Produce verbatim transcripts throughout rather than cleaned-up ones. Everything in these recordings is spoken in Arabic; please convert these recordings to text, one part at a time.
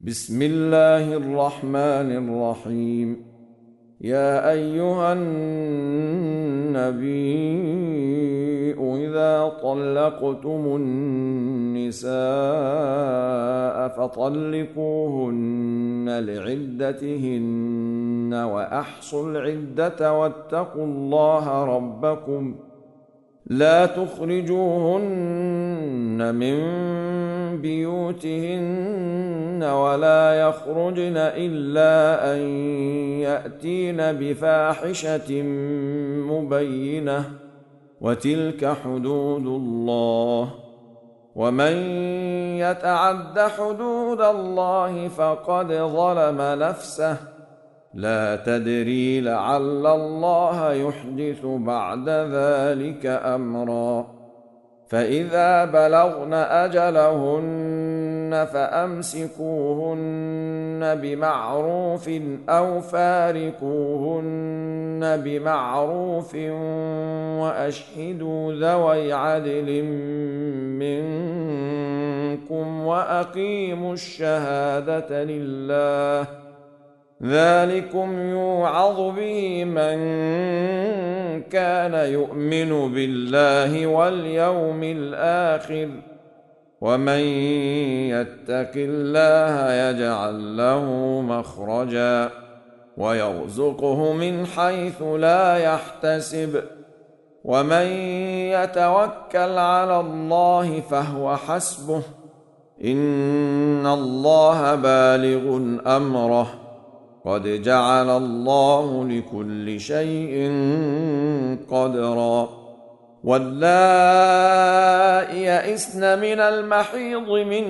بسم الله الرحمن الرحيم. يا أيها النبي إذا طلقتم النساء فطلقوهن لعدتهن وأحصوا العدة واتقوا الله ربكم لا تخرجوهن من بيوتهن ولا يخرجن إلا أن يأتين بفاحشة مبينة وتلك حدود الله ومن يتعد حدود الله فقد ظلم نفسه لا تدري لعل الله يحدث بعد ذلك أمرا. فإذا بلغن أجلهن فأمسكوهن بمعروف أو فارقوهن بمعروف وأشهدوا ذوي عدل منكم وأقيموا الشهادة لله ذلكم يوعظ به من كان يؤمن بالله واليوم الآخر ومن يتق الله يجعل له مخرجا ويرزقه من حيث لا يحتسب ومن يتوكل على الله فهو حسبه إن الله بالغ أمره قد جعل الله لكل شيء قدرا. واللائي يئسن من المحيض من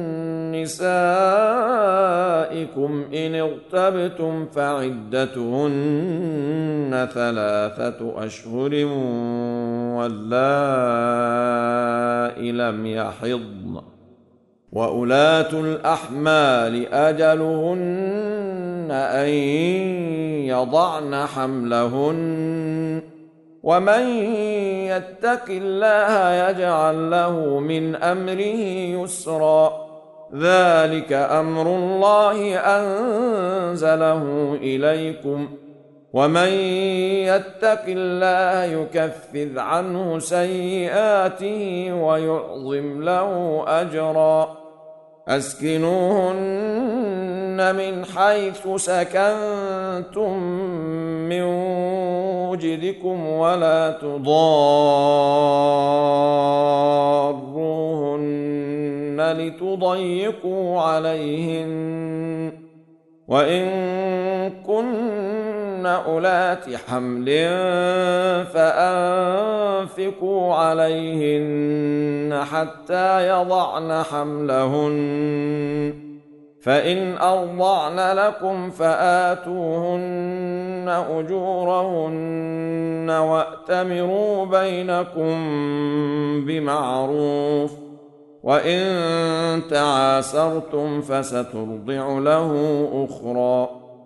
نسائكم إن ارتبتم فعدتهن ثلاثة أشهر واللائي لم يحضن وأولاة الأحمال أجلهن أن يضعن حملهن ومن يتق الله يجعل له من أمره يسرا ذلك أمر الله أنزله إليكم ومن يتق الله يكفر عنه سيئاته ويعظم له أجرا. أسكنوهن من حيث سكنتم من وجدكم ولا تضاروهن لتضيقوا عليهن وإن كن أولات حمل فأنفقوا عليهن حتى يضعن حملهن فإن أرضعن لكم فآتوهن أجورهن وأتمروا بينكم بمعروف وإن تعاسرتم فسترضع له أخرى.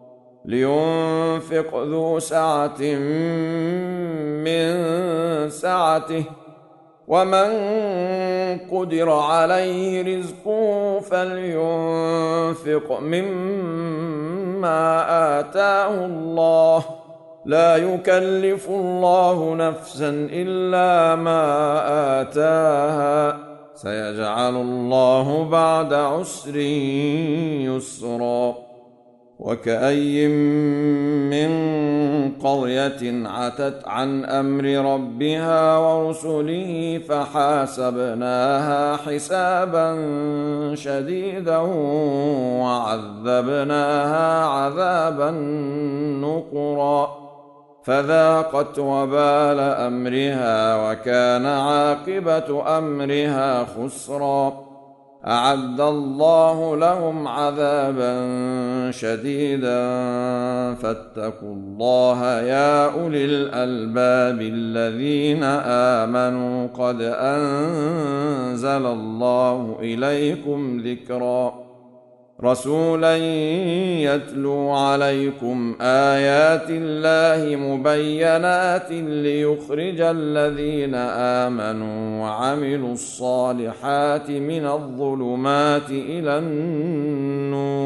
لينفق ذو سعة من سعته ومن قدر عليه رزقه فلينفق مما آتاه الله لا يكلف الله نفسا إلا ما آتاها سيجعل الله بعد عسر يسرا. وكأي من قرية عتت عن أمر ربها ورسله فحاسبناها حسابا شديدا وعذبناها عذابا نكرا فذاقت وبال أمرها وكان عاقبة أمرها خسرا. أعد الله لهم عذابا شديدا فاتقوا الله يا أولي الألباب الذين آمنوا قد أنزل الله إليكم ذكرا رسولا يتلو عليكم آيات الله مبينات ليخرج الذين آمنوا وعملوا الصالحات من الظلمات إلى النور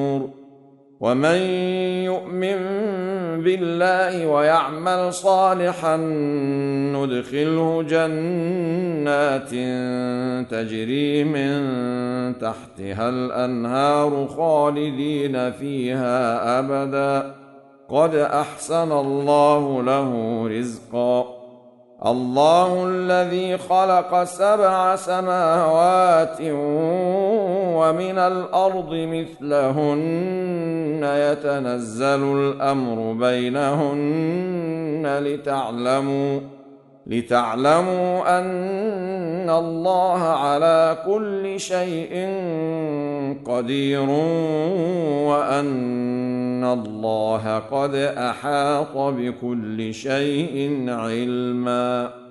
ومن يؤمن بالله ويعمل صالحا ندخله جنات تجري من تحتها الأنهار خالدين فيها أبدا قد أحسن الله له رزقا الله الذي خلق سبع سماوات ومن الأرض مثلهن يتنزل الأمر بينهن لتعلموا لتعلموا أن الله على كل شيء قدير وأن الله قد أحاط بكل شيء علما.